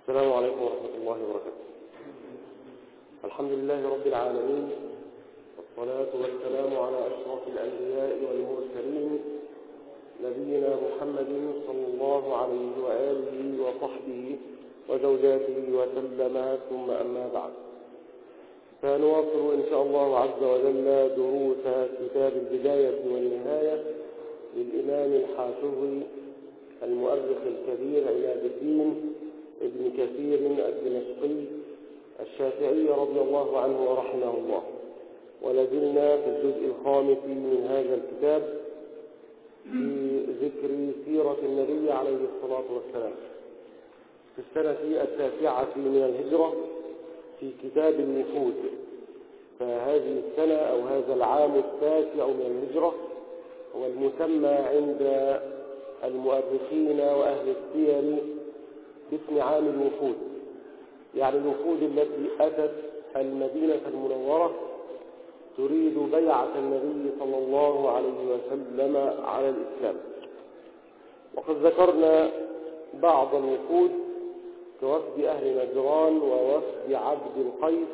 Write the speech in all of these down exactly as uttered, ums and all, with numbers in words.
السلام عليكم ورحمة الله وبركاته. الحمد لله رب العالمين، والصلاة والسلام على أشرف الأنبياء والمرسلين، نبينا محمد صلى الله عليه وآله وصحبه وزوجاته وسلم، ثم أما بعد، فنواصل إن شاء الله عز وجل دروس كتاب البداية والنهاية للإمام الحافظ المؤرخ الكبير عماد الدين ابن كثير الدمشقي الشافعي رضي الله عنه ورحمه الله. ولازلنا في الجزء الخامس من هذا الكتاب في ذكر سيرة النبي عليه الصلاة والسلام في السنة التاسعة من الهجرة في كتاب الوفود. فهذه السنة أو هذا العام التاسع من الهجرة هو المسمى عند المؤرخين وأهل السير باسم عام الوفود، يعني الوفود التي أتت المدينة المنورة تريد بيعة النبي صلى الله عليه وسلم على الإسلام. وقد ذكرنا بعض الوفود كوفد أهل نجران ووفد عبد القيس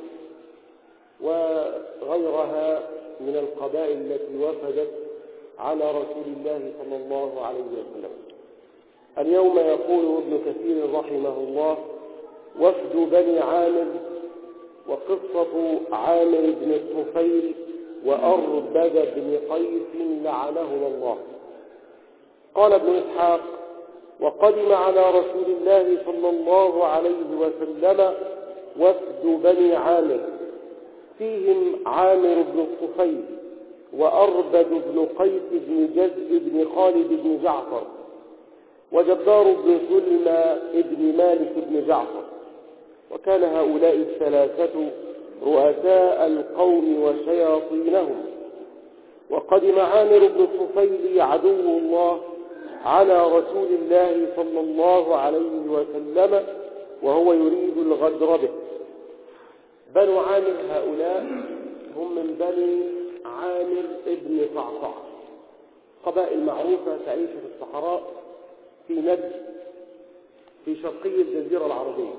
وغيرها من القبائل التي وفدت على رسول الله صلى الله عليه وسلم. اليوم يقول ابن كثير رحمه الله: وفد بني عامر، وقصة عامر بن الطفيل وأربد بن قيس لعنهما الله. قال ابن إسحاق: وقدم على رسول الله صلى الله عليه وسلم وفد بني عامر، فيهم عامر بن الطفيل وأربد بن قيس بن جزء بن خالد بن جعفر وجبار بن سلمى بن مالك بن جعفر. وكان هؤلاء الثلاثة رؤساء القوم وشياطينهم. وقدم عامر بن الطفيل عدو الله على رسول الله صلى الله عليه وسلم وهو يريد الغدر به. بنو عامر هؤلاء هم من بني عامر ابن صعصع، قبائل معروفة تعيش في الصحراء في نجد في شرقي الجزيرة العربية.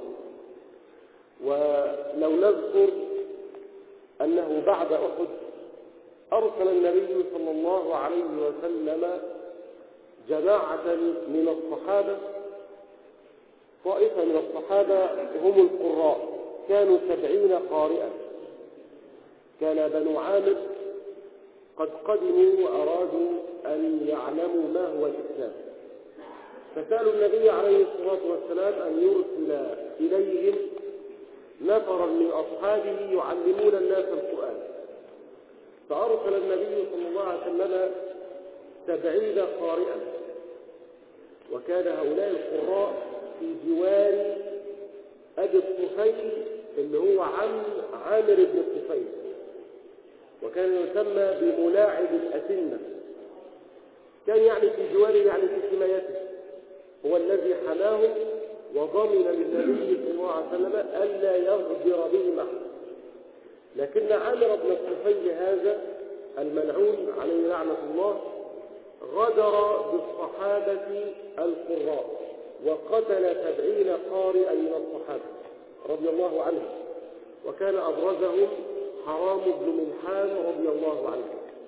ولو نذكر أنه بعد أحد أرسل النبي صلى الله عليه وسلم جماعة من الصحابة، طائفة من الصحابة هم القراء، كانوا سبعين قارئا. كان بنو عامر قد قدموا وأرادوا أن يعلموا ما هو الإسلام، فسألوا النبي عليه الصلاة والسلام أن يرسل إليهم نفرا من أصحابه يعلمون الناس القرآن. فأرسل النبي صلى الله عليه وسلم سبعين قارئا، وكان هؤلاء القراء في جوار أبي الطفيل اللي هو عم عامر بن الطفيل، وكان يسمى بملاعب الأسنة. كان يعني في جواره، يعني في حمايته، هو الذي حماهم وضمن للنبي صلى الله عليه وسلم ألا يغدر بهم أحد. لكن عامر بن الطفيل هذا الملعون عليه لعنة الله غدر بالصحابة القراء وقتل سبعين قارئا من الصحابة رضي الله عنهم، وكان أبرزهم حرام بن ملحان رضي الله عنه.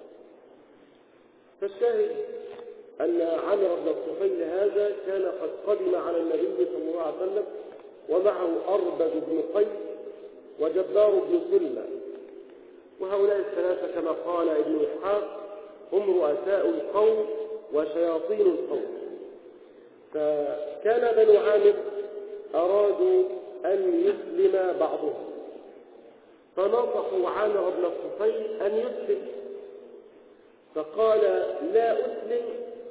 فالشاهد أن عامر بن الطفيل هذا كان قد قدم على النبي صلى الله عليه وسلم ومعه أربد بن قيس وجبار بن سلمى. وهؤلاء الثلاثة كما قال ابن إسحاق هم رؤساء القوم وشياطين القوم. فكان بنو عامر أرادوا أن يسلم بعضهم، فنصحوا عامر بن الطفيل أن يسلم، فقال: لا أسلم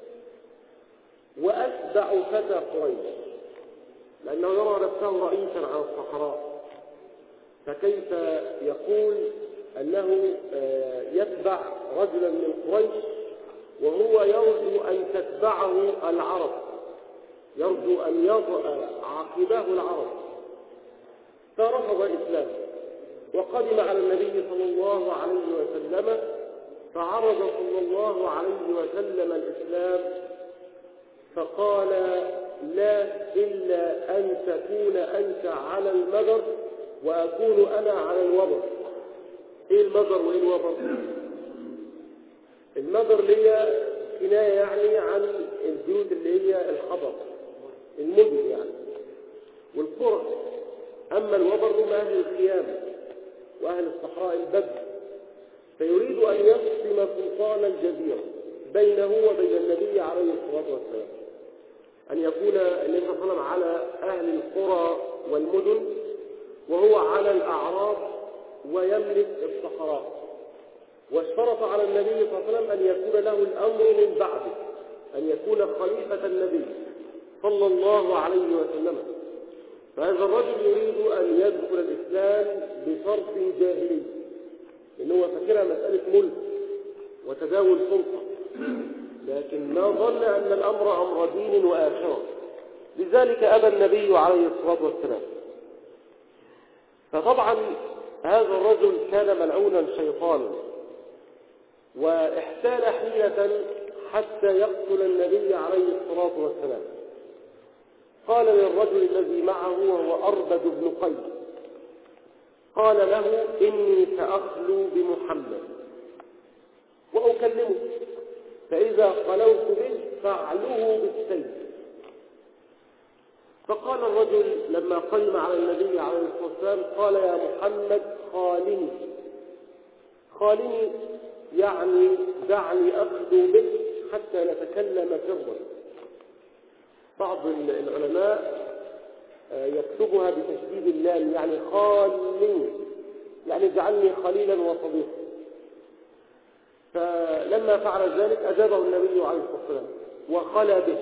وأتبع فتى قريش، لأنه يرى نفسه رئيسا على الصحراء، فكيف يقول أنه يتبع رجلا من قريش وهو يرجو أن تتبعه العرب، يرجو أن يضع عقباه العرب. فرفض الإسلام وقدم على النبي صلى الله عليه وسلم، فعرض صلى الله عليه وسلم الإسلام، فقال: لا إلا أن تكون أنت على المدر وأكون أنا على الوبر. إيه المدر وإيه الوبر؟ المدر اللي هي كناية يعني عن البيوت اللي هي الحضر، المدن يعني، والقرى. أما الوبر هم أهل الخيام وأهل الصحراء البدو. فيريد أن يقسم سلطان الجزيرة بينه وبين النبي عليه الصلاة والسلام، أن يكون النبي صلى الله عليه وسلم على أهل القرى والمدن وهو على الأعراض ويملك الصحراء. واشترط على النبي صلى الله عليه وسلم أن يكون له الأمر من بعده، أن يكون خليفة النبي صلى الله عليه وسلم. فهذا الرجل يريد أن يدخل الإسلام بشرط جاهلي، لأنه فكرها مسألة ملك وتداول سلطة، لكن ما ظن أن الأمر أمر دين وآخرة، لذلك أبى النبي عليه الصلاة والسلام. فطبعا هذا الرجل كان ملعونا شيطانا، واحتال حيلة حتى يقتل النبي عليه الصلاة والسلام. قال للرجل الذي معه وهو أربد بن قيس، قال له: إني سأخلو بمحمد وأكلمه، فإذا خلوت به فاعله بالسيف. فقال الرجل لما قيم على النبي عليه الصلاة والسلام: قال يا محمد خالني. خالني يعني دعني أخلو به حتى نتكلم سرا. بعض العلماء يكتبها بتشديد اللام، يعني خالني يعني اجعلني خليلا وصديقا. فلما فعل ذلك أجابه النبي عليه الصلاة والسلام وخلى به،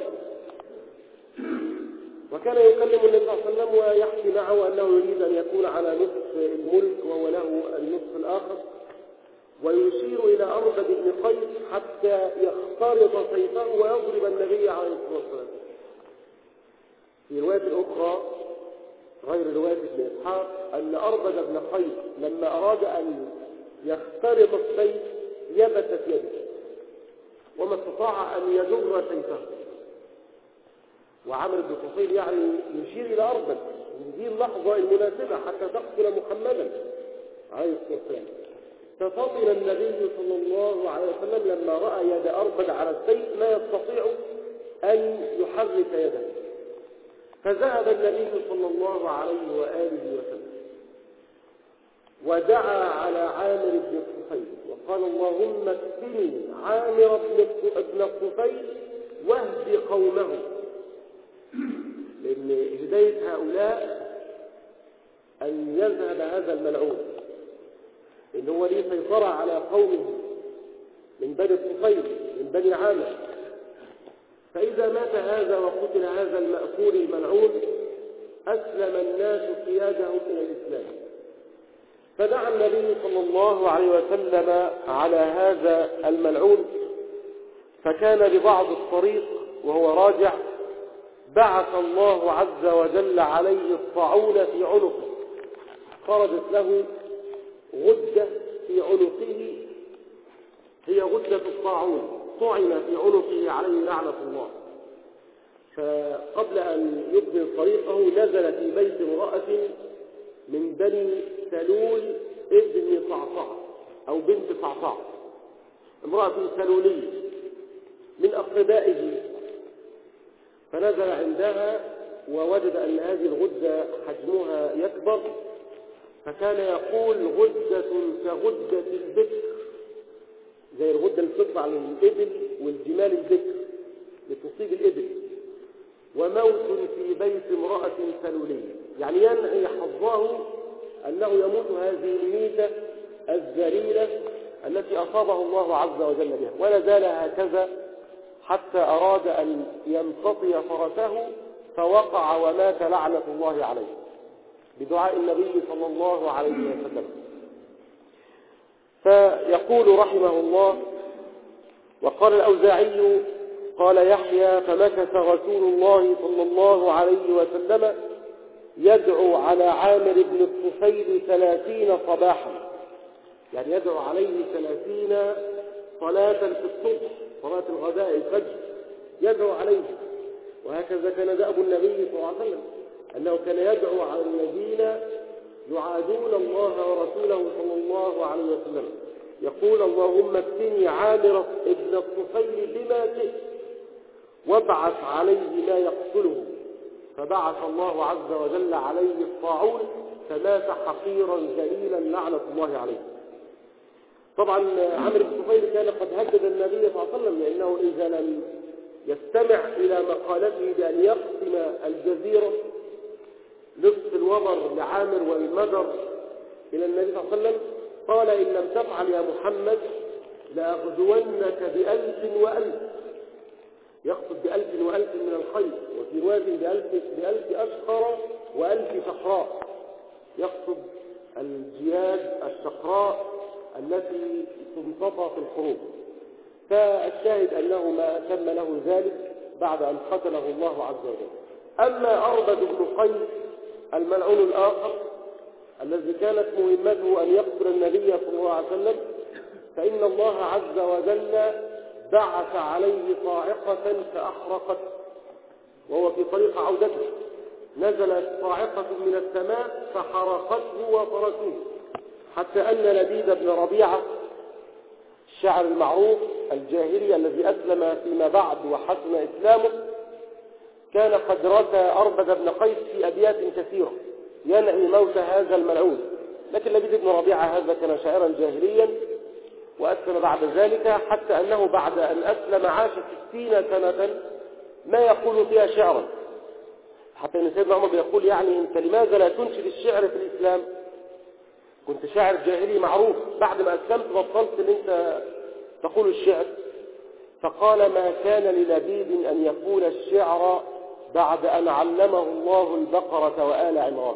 وكان يكلم النبي صلى الله عليه وسلم ويحكي معه أنه يريد أن يكون على نصف الملك وهو له النصف الآخر، ويشير إلى أربد بن قيس حتى يخترط سيفه ويضرب النبي عليه الصلاة والسلام. في رواية أخرى غير رواية ابن إسحاق أن أربد بن قيس لما أراد أن يخترط السيف يبست يده وما استطاع أن يجر سيفه. وعمر بن طفيل يعني يشير إلى أربد من دي اللحظة المناسبة حتى تقتل محمدا عليه الصلاة والسلام. ففطن النبي صلى الله عليه وسلم لما رأى يد أربد على السيف ما يستطيع أن يحرك يده، فذهب النبي صلى الله عليه وآله وسلم ودعا على عامر بن الطفيل وقال: اللهم اكفني عامر بن الطفيل واهد قومه. لأن هداية هؤلاء أن يذهب هذا الملعون، إن هو ليه سيطرة على قومه من بني الطفيل من بني عامر. فإذا مات هذا وقتل هذا المأكول الملعون أسلم الناس قيادهم إلى الإسلام. فدعا النبي صلى الله عليه وسلم على هذا الملعون، فكان ببعض الطريق وهو راجع بعث الله عز وجل عليه الطاعون في عنقه، خرجت له غدة في عنقه هي غدة الطاعون، طعن في عنقه عليه لعنة الله. فقبل أن يكمل طريقه نزل في بيت امرأة من بني سلول ابن صعصع أو بنت صعصع، امرأة سلولية من أقربائه، فنزل عندها ووجد أن هذه الغدة حجمها يكبر، فكان يقول: غدة كغدة البكر، زي الغدة اللي بتطلع للإبل والجمال البكر لتصيب الإبل، وموت في بيت امرأة سلولية، يعني ينعي حظه أنه يموت هذه الميتة الذليلة التي أصابه الله عز وجل بها. ولا زال هكذا حتى أراد أن يمتطي فرسه فوقع ومات لعنة الله عليه بدعاء النبي صلى الله عليه وسلم. فيقول رحمه الله: وقال الأوزاعي قال يحيى: فمكث رسول الله صلى الله عليه وسلم يدعو على عامر بن الطفيل ثلاثين صباحا، يعني يدعو عليه ثلاثين صلاة في الصبح، صلاة الغداء الفجر يدعو عليه، وهكذا كان دأب النبي صلى الله عليه وسلم، أنه كان يدعو على الذين يعادون الله ورسوله صلى الله عليه وسلم، يقول اللهم اكفني عامر ابن الطفيل بما شئت وابعث عليه ما يقتله، فبعث الله عز وجل عليه الطاعون فمات حقيرا ذليلا لعنة الله عليه. طبعا عامر بن الطفيل كان قد هدد النبي صلى الله عليه وسلم، لأنه إذا لم يستمع إلى مقالته بأن يقسم الجزيرة نصف الوبر لعامر والمجر إلى النبي صلى الله عليه وسلم، قال إن لم تفعل يا محمد لأغزونك بألف وألف، يقصد بألف وألف من الخير، وفي رواية بألف, بألف أشقر وألف شقراء، يقصد الجياد الشقراء التي تنتصى في الحروب. فالشاهد أنه ما تم له ذلك بعد أن قتله الله عز وجل. أما أربد بن قيس الملعون الآخر الذي كانت مهمته أن يقتل النبي صلى الله عليه وسلم، فإن الله عز وجل بعث عليه صاعقة فأحرقت وهو في طريق عودته، نزلت صاعقة من السماء فحرقته وطرته، حتى أن لبيد بن ربيعة الشاعر المعروف الجاهلي الذي أسلم فيما بعد وحسن إسلامه كان قد رثى أربد بن قيس في أبيات كثيرة ينعي موت هذا الملعون. لكن لبيد بن ربيعة هذا كان شاعرا جاهليا وأسلم بعد ذلك، حتى أنه بعد أن أسلم عاش ستين سنة ما يقول فيها شعرا، حتى أن سيدنا عمر يقول يعني أنت لماذا لا تنشد الشعر في الإسلام؟ كنت شاعر جاهلي معروف، بعد ما أسلمت بطلت أن أنت تقول الشعر. فقال ما كان للبيد أن يقول الشعر بعد أن علمه الله البقرة وآل عمران.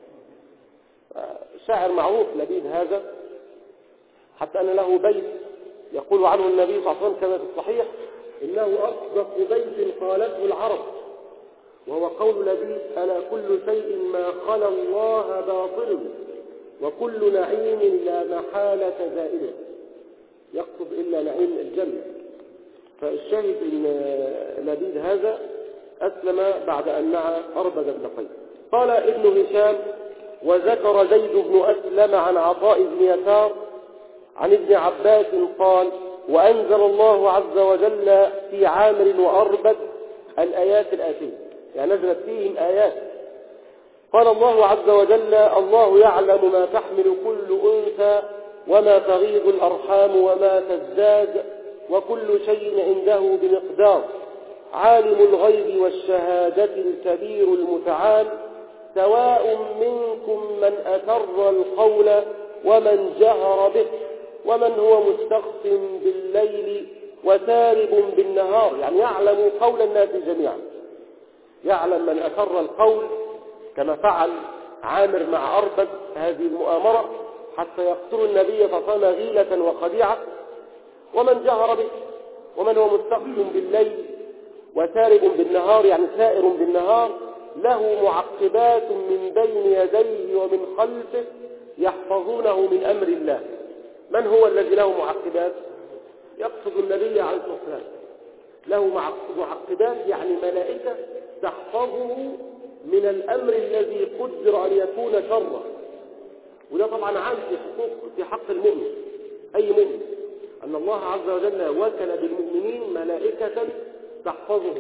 شاعر معروف لبيد هذا، حتى أن له بيت يقول عنه النبي صلى الله عليه وسلم كما في الصحيح إنه أصدق بيت قالته العرب، وهو قول لبيد ألا كل شيء ما خلا الله باطل وكل نعيم لا محالة زائل، يقصد إلا نعيم الجنة. فالشاهد إن لبيد هذا أسلم بعد أن نعى أربد بن قيس. قال ابن هشام وذكر زيد بن أسلم عن عطاء بن يسار عن ابن عباس قال وأنزل الله عز وجل في عامر وأربد الآيات الآتية، يعني نزلت فيهم آيات. قال الله عز وجل الله يعلم ما تحمل كل أنثى وما تغيض الأرحام وما تزداد وكل شيء عنده بمقدار عالم الغيب والشهادة الكبير المتعال سواء منكم من أسر القول ومن جهر به ومن هو مستخف بالليل وسارب بالنهار، يعني يعلم قول الناس جميعا، يعلم من أسر القول كما فعل عامر مع أربد هذه المؤامرة حتى يقتل النبي صلى الله عليه وسلم غيلة وخديعة، ومن جهر به ومن هو مستخف بالليل وسارب بالنهار، يعني سائر بالنهار له معقبات من بين يديه ومن خلفه يحفظونه من أمر الله. من هو الذي له معقبات؟ يقصد النبي عليه الصلاة والسلام، له معقبات يعني ملائكة تحفظه من الأمر الذي قدر أن يكون شرا. وده طبعا عام في حقوق في حق المؤمن، أي مؤمن، أن الله عز وجل وكل بالمؤمنين ملائكة تحفظه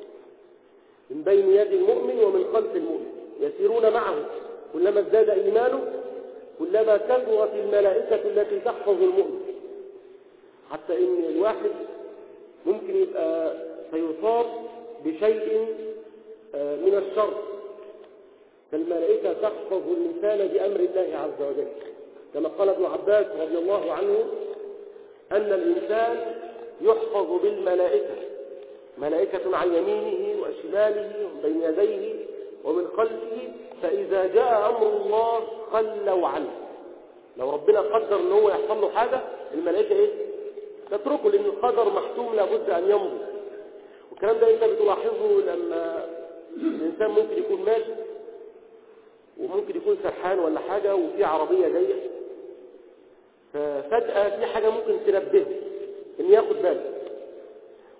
من بين يد المؤمن ومن خلف المؤمن، يسيرون معه، كلما ازداد إيمانه كلما كثرت الملائكة التي تحفظ المؤمن، حتى إن الواحد ممكن يبقى سيصاب بشيء من الشر، فالملائكة تحفظ الإنسان بأمر الله عز وجل، كما قال ابن عباس رضي الله عنه أن الإنسان يحفظ بالملائكة، ملائكة عن يمينه وشماله ومن بين يديه ومن خلفه، فإذا جاء أمر الله خلوا عنه. لو ربنا قدر أنه هو يحصل له حاجة الملائكة إيه؟ تتركه، لأن القدر محتوم لابد أن يمضي. والكلام ده أنت بتلاحظه لما الإنسان ممكن يكون ماشي وممكن يكون سرحان ولا حاجة وفي عربية جاية، ففجأة في حاجة ممكن تنبهه إن ياخد باله،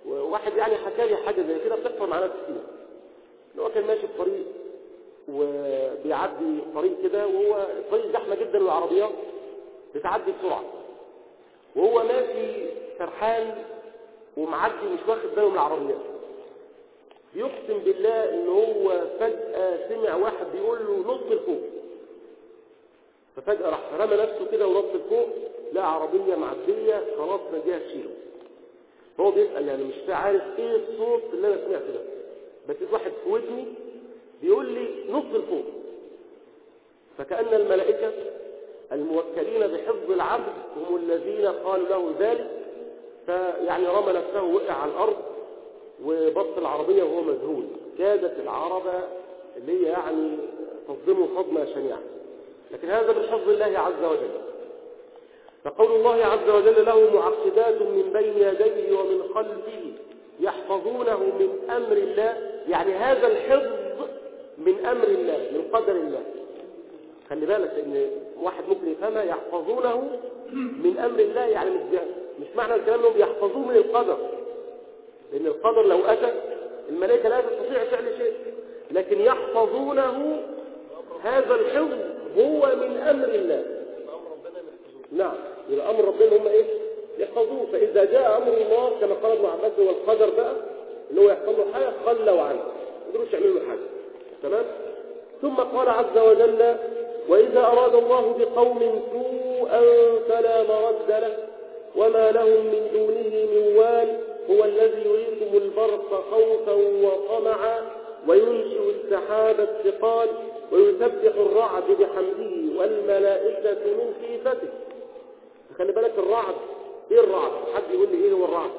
وواحد يعني حكى لي حاجة زي كده بتحصل مع ناس كتير، إن هو كان ماشي في طريق وبيعدي طريق كده، وهو الطريق زحمة جدا والعربيات بتعدي بسرعة، وهو ماشي سرحان ومعدي مش واخد باله من العربيات. يقسم بالله إن هو فجأة سمع واحد بيقول له نط لفوق، ففجأة راح رمى نفسه كده ونط لفوق، لقى عربية معدية خلاص نجيها تشيله. هو بيسأل يعني مش عارف ايه الصوت اللي انا سمعته ده، بس واحد في ودني بيقول لي نط لفوق. فكأن الملائكة الموكلين بحفظ العبد هم الذين قالوا له ذلك، فيعني رمى نفسه وقع على الأرض وبص العربية وهو مذهول. كادت العربة اللي هي يعني تصدمه صدمة شنيعة، لكن هذا من حفظ الله عز وجل. فقول الله عز وجل له معقبات من بين يديه ومن خلفه يحفظونه من أمر الله، يعني هذا الحفظ من أمر الله من قدر الله. خلي بالك ان واحد ممكن يفهمها يحفظونه من أمر الله، يعني مش, مش معنى الكلام انهم يحفظوه من القدر، لأن القدر لو أتى الملائكة لا تستطيع فعل شيء، لكن يحفظونه هذا الحفظ هو من أمر الله. نعم، يبقى أمر ربنا هم إيه؟ يحفظوه. فإذا جاء أمر الله كما قال ابن عباس هو القدر بقى اللي هو يحفظ له حاجة خلوا عنه، ما يقدروش يعملوا له حاجة. تمام؟ ثم قال عز وجل وإذا أراد الله بقوم سوءا فلا مرد له وما لهم من دونه من وال هو الذي يريكم البرق خوفا وطمعا وينشئ السحاب الثقال ويسبح الرعد بحمده والملائكة من خيفته. خلي بالك الرعد، ايه الرعد؟ حد يقول لي ايه هو الرعد؟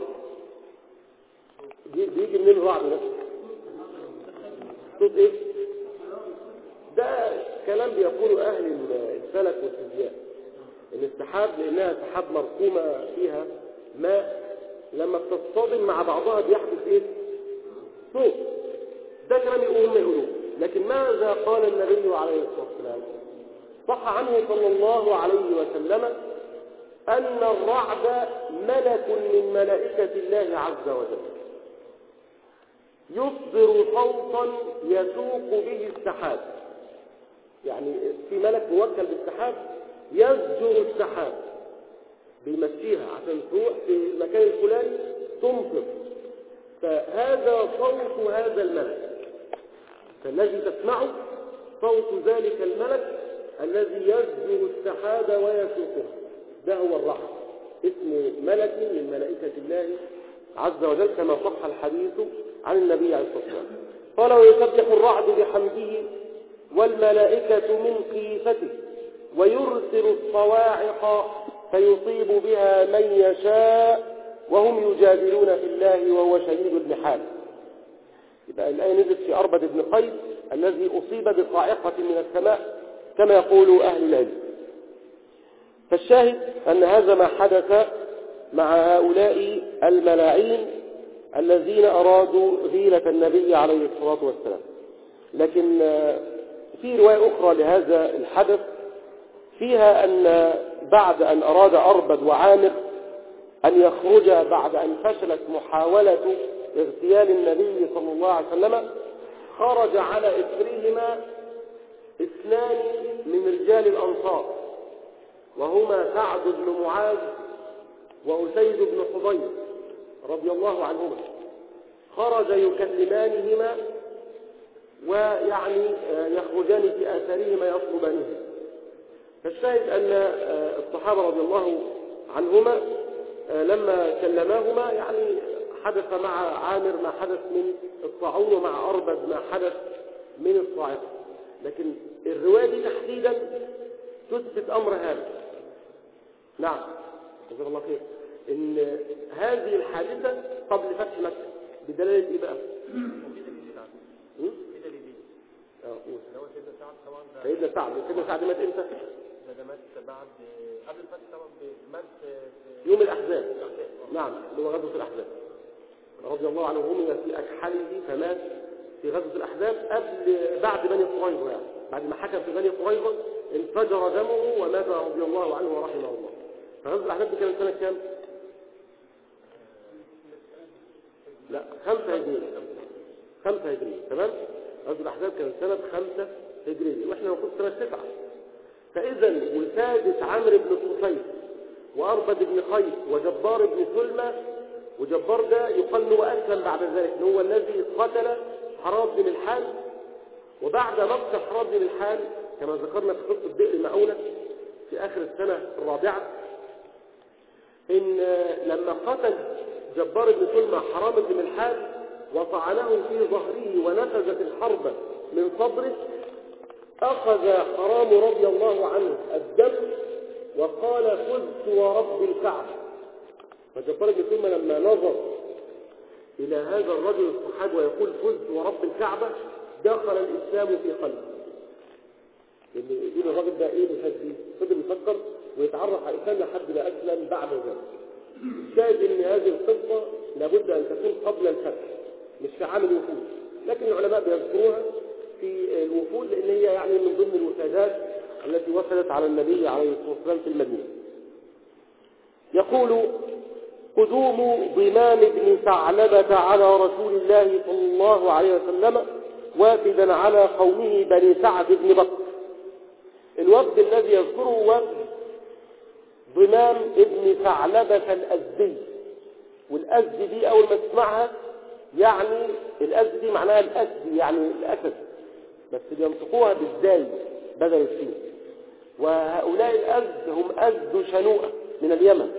بيجي منين الرعد ده؟ صوت ايه؟ ده كلام بيقوله اهل الفلك والفيزياء، ان السحاب لانها سحاب مرقومه فيها ماء لما بتصطدم مع بعضها بيحدث ايه؟ صوت. ده كلام هم يقولوه. لكن ماذا قال النبي عليه الصلاه والسلام؟ صح عنه صلى الله عليه وسلم ان الرعد ملك من ملائكه الله عز وجل يصدر صوتا يسوق به السحاب. يعني في ملك موكل بالسحاب يزجر السحاب بيمشيها عشان تروح في المكان الفلاني تمطر، فهذا صوت هذا الملك. فالذي تسمعه صوت ذلك الملك الذي يزجر السحاب ويسوقه، ده هو الرعد، اسمه ملك من ملائكة الله عز وجل كما صح الحديث عن النبي عليه الصلاة والسلام. قال ويسبح الرعد بحمده والملائكة من خيفته ويرسل الصواعق فيصيب بها من يشاء وهم يجادلون في الله وهو شديد المحال. يبقى الآية نزلت في أربد بن قيس الذي أصيب بصاعقة من السماء كما يقول أهل العلم. فالشاهد أن هذا ما حدث مع هؤلاء الملاعين الذين أرادوا غيلة النبي عليه الصلاة والسلام. لكن في رواية أخرى لهذا الحدث فيها أن بعد أن أراد أربد وعامر أن يخرج بعد أن فشلت محاولة اغتيال النبي صلى الله عليه وسلم، خرج على إثرهما اثنان من رجال الأنصار وهما سعد بن معاذ وأسيد بن حضير رضي الله عنهما. خرج يكلمانهما ويعني يخرجان في آثارهما يطلبانهما. فالشاهد أن الصحابة رضي الله عنهما لما كلماهما يعني حدث مع عامر ما حدث من الطاعون ومع أربد ما حدث من الصاعقة. لكن الرواية دي تحديدا تثبت أمر هذا. نعم جزاك الله خير. إن هذه الحادثة قبل فتح مكة بدلالة إيه بقى؟ سيدنا سعد سيدنا سعد مات امتى؟ ده مات بعد قبل الفتح طبعا، مات في يوم الأحزاب. نعم اللي هو غزوة الأحزاب رضي الله عنه، هم في أكحله فمات في غزوة الأحزاب قبل بعد بني قريظة، يعني بعد ما حكم في بني قريظة انفجر دمه ومات رضي الله عنه ورحمه الله. فغزوة الأحزاب دي كانت سنة كام؟ لا خمسة هجرية، خمسة هجرية تمام. غزوة الأحزاب كان سنة خمسة هجرية وإحنا المفروض سنة تسعة. فإذا وسادس عمرو بن الطفيل وأربد بن قيس وجبار بن سلمى، وجبار ده يقال له أسلم بعد ذلك، هو الذي قتل حرام بن ملحان. وبعد مقتل حرام بن ملحان كما ذكرنا في قصة بئر مؤونة في آخر السنة الرابعة، إن لما قتل جبار بن سلمى حرام بن ملحان وطعنه في ظهره ونفذت الحرب من صدره، أخذ حرام رضي الله عنه الدم وقال فزت ورب الكعبة. فجبار بن سلمى لما نظر إلى هذا الرجل الصحابي ويقول فزت ورب الكعبة دخل الإسلام في قلبه. لأن دين الراجل ده إيه بيفزي؟ فضل يفكر ويتعرف على الإسلام لحد ما أسلم بعد ذلك. شاهد إن هذه القصة لابد أن تكون قبل الفتح مش في عام الوفود، لكن العلماء بيذكروها في الوفود لأن هي يعني من ضمن الوفادات التي وفدت على النبي عليه الصلاة والسلام في المدينة. يقول قدوم ضمام بن ثعلبة على رسول الله صلى الله عليه وسلم وافدا على قومه بني سعد بن بكر. الوفد الذي يذكره وفد ضمام ابن ثعلبة الأزدي، والأزدي دي أول ما تسمعها يعني الأزدي دي معناها الأسد يعني الأسد، بس بينطقوها بالزاي بدل السين. وهؤلاء الأزد هم أزد شنوءة من اليمن.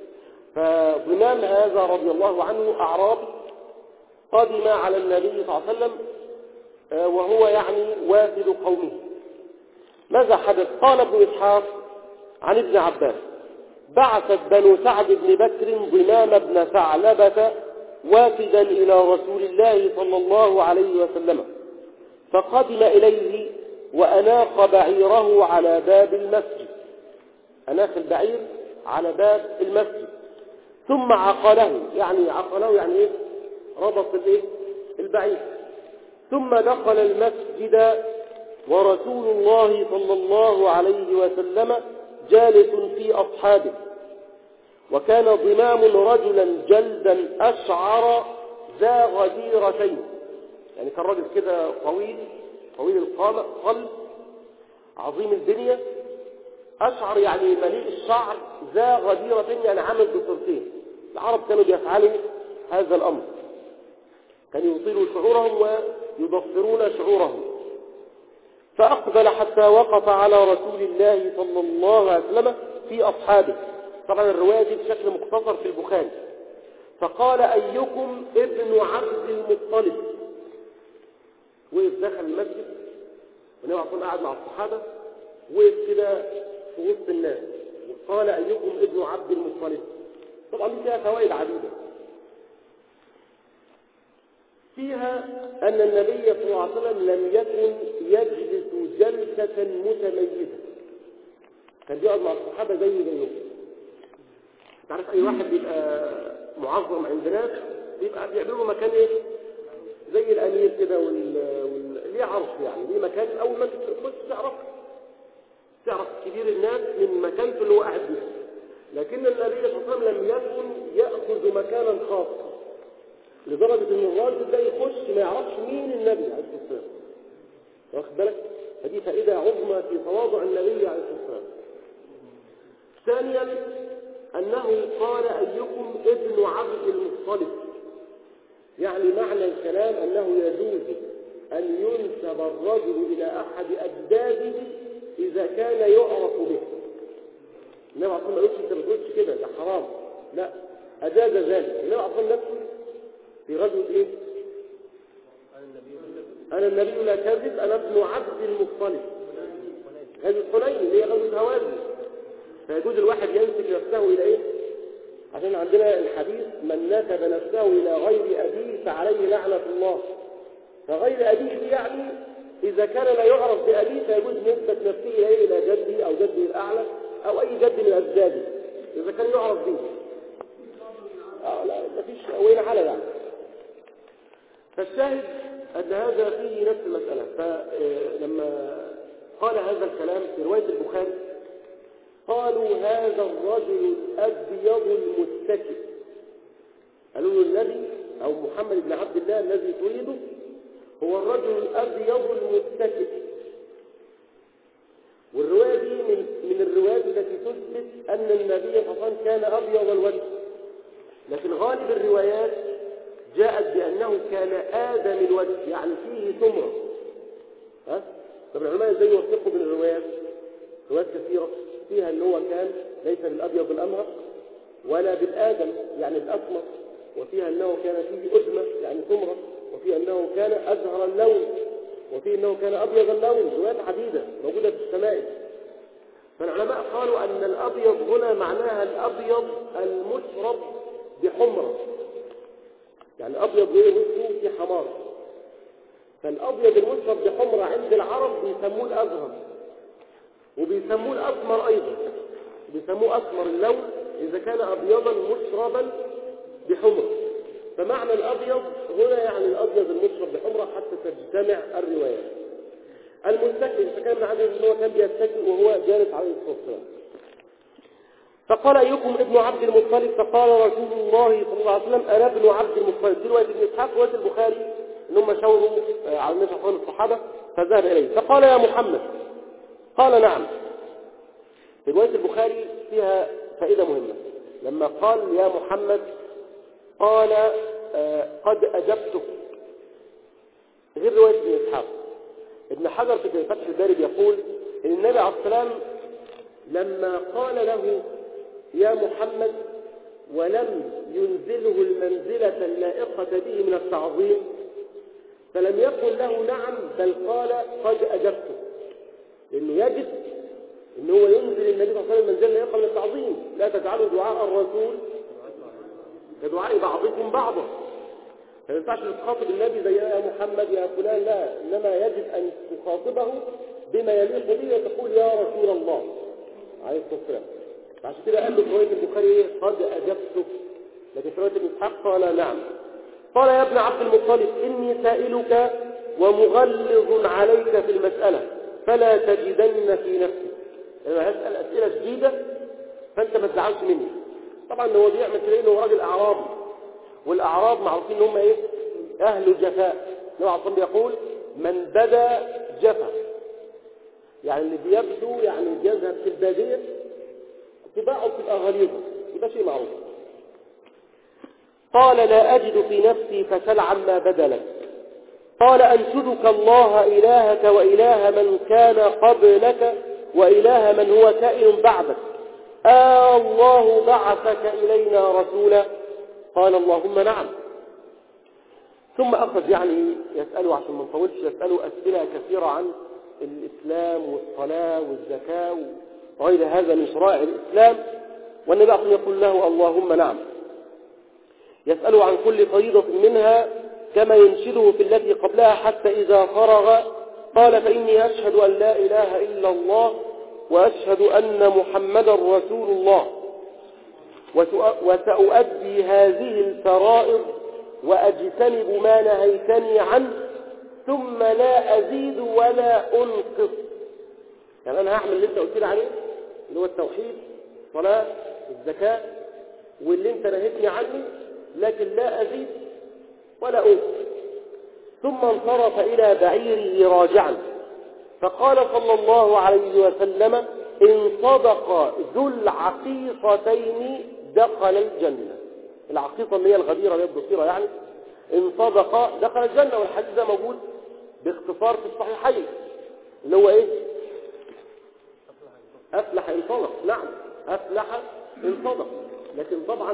فضمام هذا رضي الله عنه أعرابي قدم على النبي صلى الله عليه وسلم وهو يعني وافد قومه. ماذا حدث؟ قال ابن إسحاق عن ابن عباس بعثت بنو سعد بن بكر ضمام بن ثعلبة وافدا إلى رسول الله صلى الله عليه وسلم، فقدم إليه وأناق بعيره على باب المسجد. أناق البعير على باب المسجد ثم عقله، يعني عقله يعني إيه؟ ربط الإيه؟ البعير. ثم دخل المسجد ورسول الله صلى الله عليه وسلم جالس في أصحابه، وكان ضمام رجلا جلدا أشعر ذا غديرتين، يعني كان راجل كده طويل طويل القامة قلب عظيم البنية، أشعر يعني مليء الشعر، ذا غديرتين يعني عامل بصرتين. العرب كانوا بيفعلوا هذا الأمر، كانوا يطيلوا شعورهم ويضفرون شعورهم. فأقبل حتى وقف على رسول الله صلى الله عليه وسلم في أصحابه. طبعا الرواية دي بشكل مختصر في البخاري. فقال أيكم ابن عبد المطلب. وقف دخل المسجد والنبي عليه الصلاة قاعد مع الصحابة، وقف كده في وسط الناس وقال أيكم ابن عبد المطلب. طبعا دي فيها فوائد عديدة. فيها أن النبي صلى الله عليه وسلم لم يكن يجلس جلسة متميزة، كان بيقعد مع الصحابة زي زيهم. تعرف أي واحد بيبقى معظم عند ناس بيبقى بيعملوا مكان إيه؟ زي الأمير كده وال... وال... ليه عرش يعني، ليه مكان أول ما تخش تعرف تعرف كبير الناس من مكانته اللي هو قاعد فيه. لكن النبي صلى الله عليه وسلم لم يكن يأخذ مكانا خاصا، لدرجة ان الراجل ده يخش ما يعرفش مين النبي عليه الصلاة والسلام. واخد بالك؟ هذه فائدة عظمى في تواضع النبي عليه الصلاة والسلام. ثانيا أنه قال أيكم ابن عبد المطلب، يعني معنى الكلام أنه يجوز أن ينسب الرجل إلى أحد أجداده إذا كان يعرف به. النبي عليه الصلاة والسلام ما يقولش أنت ما تقولش كده ده حرام، لا، أجاز ذلك. النبي عليه الصلاة والسلام في غزوة إيه؟ أنا النبي لا كذب، أنا ابن عبد المطلب. غزوة حنين اللي هي غزوة هوازن. فيجوز الواحد ينسب نفسه إلى إيه؟ عشان عندنا الحديث من نسب نفسه إلى غير أبيه فعليه لعنة الله. فغير أبيه يعني إذا كان لا يعرف بأبيه فيجوز نسبة نفسه إليه إلى جده أو جده الأعلى أو أي جد من أجداده إذا كان يعرف به. آه لا مفيش وين على يعني. فالشاهد أن هذا فيه نفس المسألة. فلما قال هذا الكلام في رواية البخاري قالوا هذا الرجل الأبيض المتكئ، قالوا له النبي أو محمد بن عبد الله الذي تريده هو الرجل الأبيض المتكئ. والرواية دي من, من الروايات التي تثبت أن النبي صلى الله عليه وسلم كان أبيض الوجه، لكن غالب الروايات جاءت بأنه كان آدم الوجه، يعني فيه ثمرة. ها؟ طب العلماء ازاي يوثقوا بين الروايات؟ روايات كثيرة فيها أنه هو كان ليس بالأبيض الأمهر ولا بالآدم يعني الأسمر، وفيها أنه كان فيه أدمة يعني ثمرة، وفيها أنه كان أزهر اللون، وفيه أنه كان أبيض اللون. روايات عديدة موجودة في الشمائل. فالعلماء قالوا أن الأبيض هنا معناها الأبيض المشرب بحمرة، يعني أبيض غير وجهه في حمار. فالأبيض المشرب بحمرة عند العرب بيسموه الأزهر، وبيسموه الأسمر أيضا، بيسموه أسمر اللون إذا كان أبيضا مشربا بحمرة. فمعنى الأبيض هنا يعني الأبيض المشرب بحمرة حتى تجتمع الروايات. المتكئ فكان من عدد أنه كان بيتكئ وهو جالس عليه الصلاة والسلام. فقال أيكم ابن عبد المطلب؟ فقال رسول الله صلى الله عليه وسلم أنا ابن عبد المطلب. دي رواية ابن إسحاق رواية البخاري إنهم شاوروا على النبي صلى الله عليه وسلم الصحابة فذهب إليه فقال يا محمد، قال نعم. في رواية البخاري فيها فائدة مهمة، لما قال يا محمد قال آه قد أجبتك، غير رواية ابن إسحاق. ابن حجر في فتح الباري يقول إن النبي عليه الصلاة والسلام لما قال له يا محمد ولم ينزله المنزلة اللائقة به من التعظيم، فلم يقل له نعم بل قال قد أجبته، لأنه يجب أنه هو ينزل النبي صلى الله عليه وسلم المنزلة اللائقة من التعظيم. لا تجعلوا دعاء الرسول كدعاء بعضكم بعضا، فما ينفعش تخاطب النبي زي يا محمد يا فلان، لا، إنما يجب أن تخاطبه بما يليق به وتقول يا رسول الله عليه الصلاة والسلام. فعشان كده قال له في رواية البخاري قد أجبتك، لكن في رواية ابن إسحاق قال نعم. قال يا ابن عبد المطلب إني سائلك ومغلظ عليك في المسألة فلا تجدن في نفسك. أنا هسأل أسئلة جديدة فأنت ما تزعلش مني. طبعا هو بيعمل كده إنه راجل أعراب، والأعراب معروفين إن هم إيه؟ أهل جفاء. النبي عليه الصلاة والسلام يقول من بدا جفا، يعني اللي بيبدو يعني بيذهب في البادية طباعه تبقى غليظة، يبقى شيء معروف. قال لا أجد في نفسي فسل عما بدا لك. قال أنشدك الله إلهك وإله من كان قبلك وإله من هو كائن بعدك، آه الله بعثك إلينا رسولا؟ قال اللهم نعم. ثم أخذ يعني يسأله عشان ما نطولش، يسأله أسئلة كثيرة عن الإسلام والصلاة والزكاة وغير هذا من شرائع الإسلام، والنبي أخذ يقول له اللهم نعم. يسأله عن كل فريضة منها كما ينشده في التي قبلها، حتى إذا فرغ قال فإني أشهد أن لا إله إلا الله وأشهد أن محمدا رسول الله وسأؤدي هذه الفرائض وأجتنب ما نهيتني عنه ثم لا أزيد ولا أنقص. يعني أنا هعمل اللي أنت قلت لي عليه اللي هو التوحيد، الصلاة، الزكاة، واللي أنت نهيتني عنه، لكن لا أزيد ولا أنقص. ثم انصرف إلى بعيره راجعا فقال صلى الله عليه وسلم إن صدق ذو العقيقتين دخل الجنة. العقيقة اللي هي الغديرة اللي هي البصيرة، يعني إن صدق دخل الجنة. والحديث ده موجود باختصار في الصحيحين اللي هو إيه؟ أفلح إن صدق. نعم أفلح إن صدق، لكن طبعا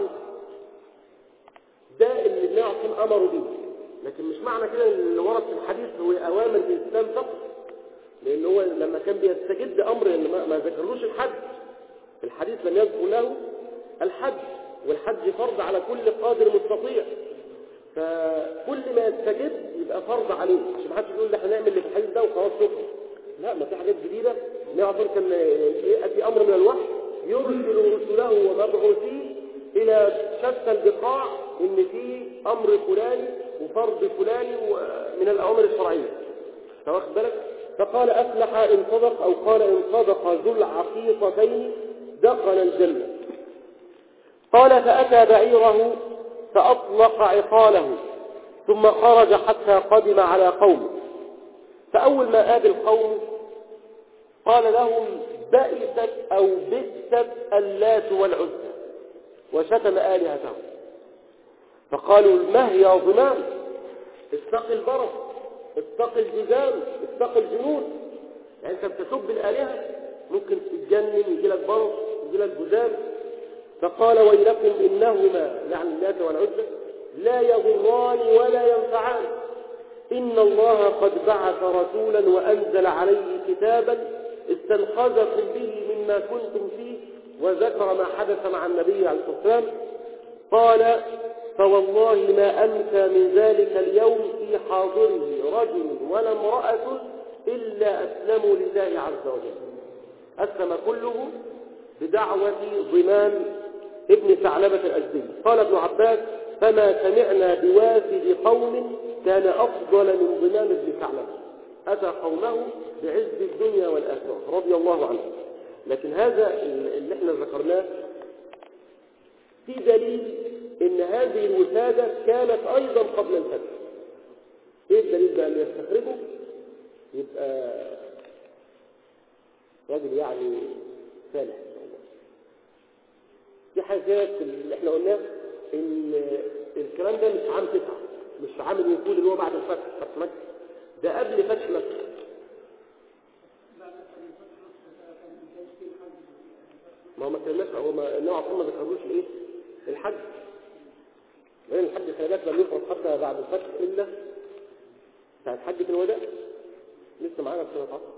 ده اللي النبي عليه الصلاة والسلام أمروا به، لكن مش معنى كده اللي ورد في الحديث هو أوامر الإسلام فقط، لأن هو لما كان بيستجد أمر ما ذكرلوش الحج في الحديث، لم يذكر له الحج، والحج فرض على كل قادر مستطيع، فكل ما يستجد يبقى فرض عليه، عشان ما حدش يقول ده هنعمل اللي في الحديث ده وخلاص شكرا. لا، ما في حاجات جديدة. النبي كان يأتي أمر من الوحي يرسل رسله ومبعوثيه إلى شتى البقاع إن في أمر فلاني وفرض فلاني من الأوامر الشرعية. فواخد بالك؟ فقال أفلح إن صدق، أو قال إن صدق ذو العقيقتين دخل الجنة. قال فأتى بعيره فأطلق عقاله ثم خرج حتى قدم على قومه. فأول ما قابل قومه قال لهم بئست أو بئست اللات والعزى وشتم آلهتهم. فقالوا ما هي يا ضمام؟ اتق البرص، اتق الجزام، اتق الجنون. يعني انت بتسب الآلهة ممكن تتجنن، يجي لك برص، يجي لك جزام. فقال ويلكم إنهما يعني اللات والعزى لا يضران ولا ينفعان، إن الله قد بعث رسولا وأنزل عليه كتابا استنقذكم به مما كنتم فيه، وذكر ما حدث مع النبي عليه الصلاة والسلام. قال فوالله ما أمسى من ذلك اليوم في حاضره رجل ولا امرأة إلا أسلموا لله عز وجل. أسلم كله بدعوة ضمان ابن ثعلبة الأزدي. قال ابن عباس فما سمعنا بوافد قوم كان أفضل من ضمان ابن ثعلبة، أتى قومه بعز الدنيا والآخرة رضي الله عنه. لكن هذا اللي احنا ذكرناه في دليل ان هذه الوسادة كانت ايضا قبل الفتح. ايه الدليل بقى اللي يستخرجه؟ يبقى راجل يعني صالح ان شاء الله. في حاجات اللي احنا قلناه ان الكلام ده مش عام تسعة، مش عام الوفود اللي هو بعد الفتح، فتح مكة ده قبل فتح مكة. ما هو ما كلمناش، هو ما النوع عصام ما ذكرلوش الايه؟ الحج. لأن الحج خلي بالك لم يفرض حتى بعد الفتح إلا ساعة حجة الوداع، لسه معانا في سنة عصر.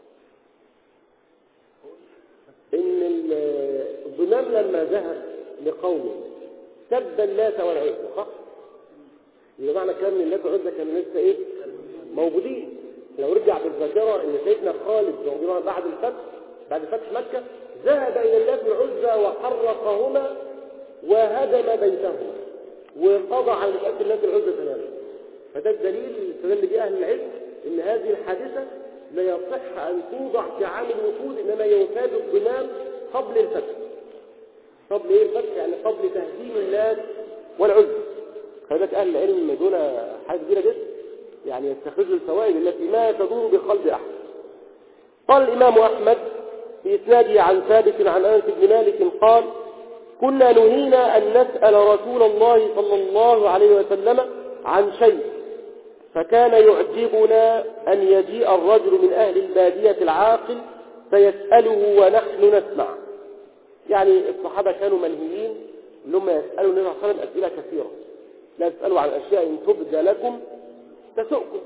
إن الضمام لما ذهب لقومه سب اللات والعزى، صح؟ يبقى معنى كلام ان اللات والعزى كانوا لسه ايه؟ موجودين. لو رجع بالذاكرة ان سيدنا خالد رضي الله عنه بعد الفتح بعد فتح مكة ذهب إلى اللات والعزى وحرقهما وهدم بيتهما وقضى على مسألة اللات والعزى تماما. فده الدليل استدل به أهل العلم ان هذه الحادثة لا يصح أن توضع كعامل وفود، إنما يفاد الضمام قبل الفتح. قبل ايه الفتح؟ يعني قبل تهديم اللات والعزى. خلي بالك أهل العلم دول حاجة كبيرة جدا، يعني يستخرجوا الفوائد التي ما تدور بقلب أحد. قال الإمام أحمد في إسناده عن ثابت عن أنس بن مالك قال كنا نهينا أن نسأل رسول الله صلى الله عليه وسلم عن شيء، فكان يعجبنا أن يجيء الرجل من أهل البادية العاقل فيسأله ونحن نسمع. يعني الصحابة كانوا منهيين لما يسألوا النبي صلى الله عليه وسلم أسئلة كثيرة، لا تسألوا عن أشياء إن تبدى لكم تسؤكم.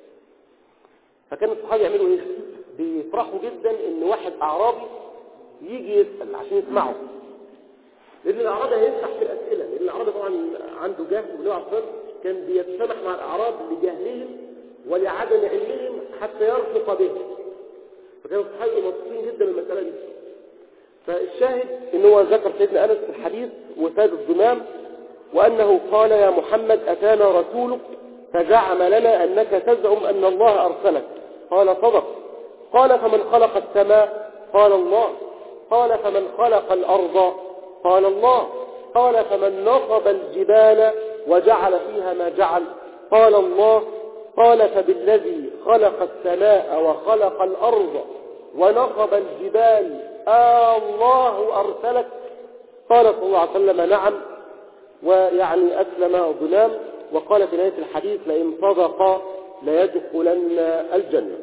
فكان الصحابة يعملوا إيه؟ بيفرحوا جدا إن واحد أعرابي يجي يسأل عشان يسمعه، لأن الأعرابي هيفتح في الأسئلة، لأن الأعرابي طبعا عنده جهل، والنبي عليه الصلاة والسلام كان بيتسامح مع الأعراب لجهلهم ولعدم علمهم حتى يرفق بهم. فكانوا الصحابة مبسوطين جدا من المسألة دي. فالشاهد إن هو ذكر سيدنا أنس في الحديث وفاد الضمام، وأنه قال يا محمد أتانا رسولك فزعم لنا أنك تزعم أن الله أرسلك. قال صدق. قال فمن خلق السماء؟ قال الله. قال فمن خلق الأرض؟ قال الله. قال فمن نصب الجبال وجعل فيها ما جعل؟ قال الله. قال فبالذي خلق السماء وخلق الأرض ونصب الجبال آه الله أرسلك؟ قال صلى الله عليه وسلم نعم، ويعني أسلم الظلام. وقال في نهاية الحديث لئن صدق ليدخلن الجنة.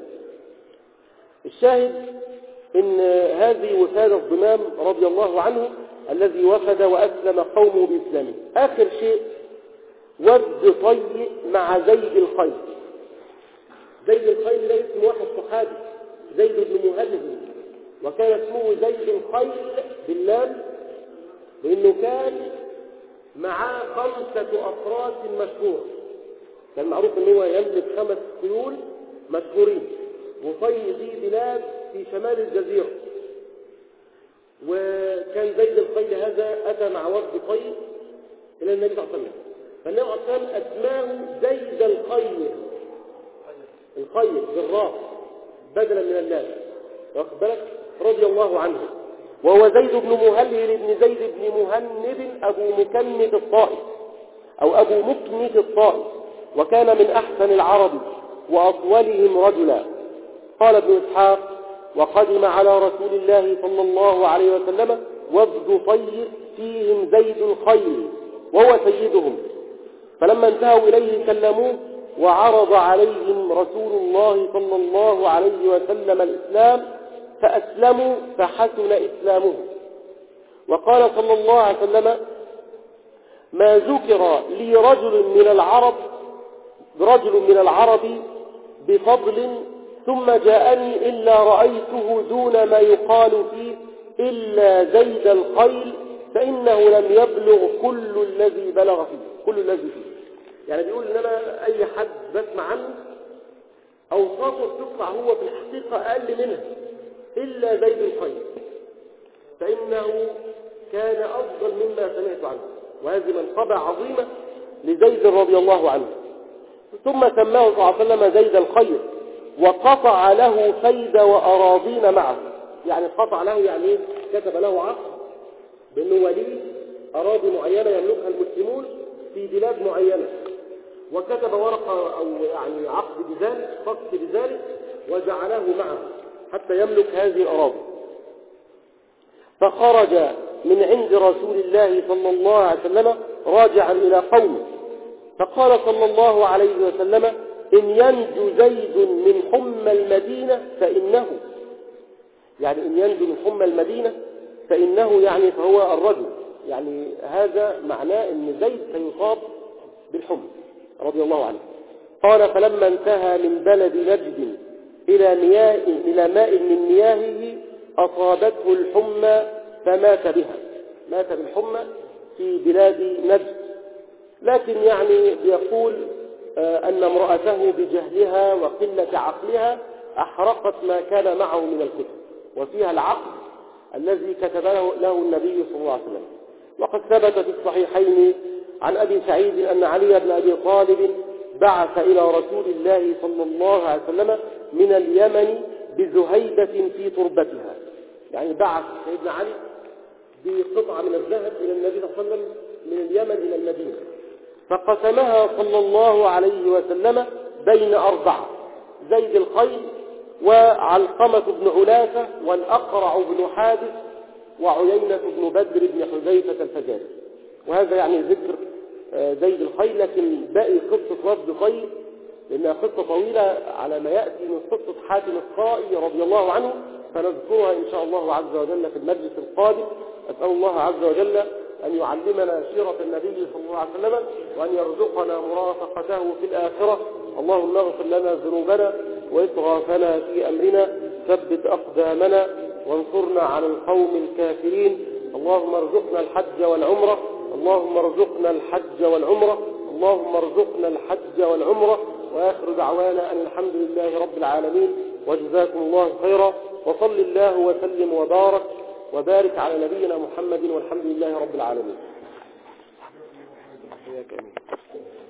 الشاهد إن هذه وفادة الضمام رضي الله عنه الذي وفد وأسلم قومه بإسلامه. آخر شيء ود طي مع زيد الخيل. زيد الخيل ده اسم واحد صحابي زيد بن مهلب، وكان اسمه زيد الخيل باللام لأنه كان معاه خمسة أفراس مشهور. كان معروف أنه يملك خمس خيول مشهورين، وطي دي بلاد في شمال الجزيرة. وكان زيد الخيل هذا أتى مع وفد طي إلى النبي صلى الله عليه وسلم، فالنبي صلى الله عليه وسلم أسماه زيد الخيل، الخيل بالراء بدلا من اللام، واخد بالك؟ رضي الله عنه. وهو زيد بن مهلل بن زيد بن مهنب أبو مكنب الطائي، أو أبو مكنس الطائي، وكان من أحسن العرب وأطولهم رجلا. قال ابن إسحاق: وقدم على رسول الله صلى الله عليه وسلم وفد طيب فيهم زيد الخيل وهو سيدهم، فلما انتهوا إليه كلموه، وعرض عليهم رسول الله صلى الله عليه وسلم الإسلام فأسلموا فحسن إسلامهم. وقال صلى الله عليه وسلم: ما ذكر لي رجل من العرب رجل من العرب بفضل ثم جاءني إلا رأيته دون ما يقال فيه إلا زيد الخيل، فإنه لم يبلغ كل الذي بلغ فيه كل الذي فيه. يعني بيقول إن أنا أي حد بسمع عنه أوصافه تطلع هو في الحقيقة أقل منها إلا زيد الخيل، فإنه كان أفضل مما سمعت عنه. وهذه منقبة عظيمة لزيد رضي الله عنه. ثم سماه صلى الله عليه وسلم زيد الخير، وقطع له فيد وأراضين معه. يعني قطع له يعني كتب له عقد بأنه ولي أراضي معينة يملكها المسلمون في بلاد معينة، وكتب ورقة أو يعني عقد بذلك فصل بذلك وجعله معه حتى يملك هذه الأراضي. فخرج من عند رسول الله صلى الله عليه وسلم راجعا إلى قومه، فقال صلى الله عليه وسلم: إن ينجو زيد من حمى المدينة فإنه يعني إن ينجو من حمى المدينة فإنه يعني فهو الرجل، يعني هذا معناه أن زيد سيصاب بالحمى رضي الله عنه. قال: فلما انتهى من بلد نجد إلى مياه إلى ماء من مياهه أصابته الحمى فمات بها. مات بالحمى في بلاد نجد. لكن يعني بيقول أن امرأته بجهلها وقلة عقلها أحرقت ما كان معه من الكتب، وفيها العقد الذي كتبه له النبي صلى الله عليه وسلم. وقد ثبت في الصحيحين عن أبي سعيد أن علي بن أبي طالب بعث إلى رسول الله صلى الله عليه وسلم من اليمن بزهيدة في تربتها. يعني بعث سيدنا علي بقطعة من الذهب إلى النبي صلى الله عليه وسلم من اليمن إلى المدينة، فقسمها صلى الله عليه وسلم بين أربعة: زيد الخيل وعلقمة بن علافة والأقرع بن حابس وعيينة بن بدر بن حذيفة الفجاري. وهذا يعني ذكر زيد الخيل، لكن باقي قصة وفد طيب لأنها قصة طويلة على ما يأتي من قصة حاتم الطائي رضي الله عنه، فنذكرها إن شاء الله عز وجل في المجلس القادم. أسأل الله عز وجل أن يعلمنا سيرة النبي صلى الله عليه وسلم، وأن يرزقنا مرافقته في الآخرة. اللهم اغفر لنا ذنوبنا وإسرافنا في أمرنا، ثبت أقدامنا وانصرنا على القوم الكافرين. اللهم ارزقنا الحج والعمرة اللهم ارزقنا الحج والعمرة اللهم ارزقنا الحج والعمرة وآخر دعوانا أن الحمد لله رب العالمين، وجزاكم الله خيرا، وصل الله وسلم وبارك وبارك على نبينا محمد، والحمد لله رب العالمين.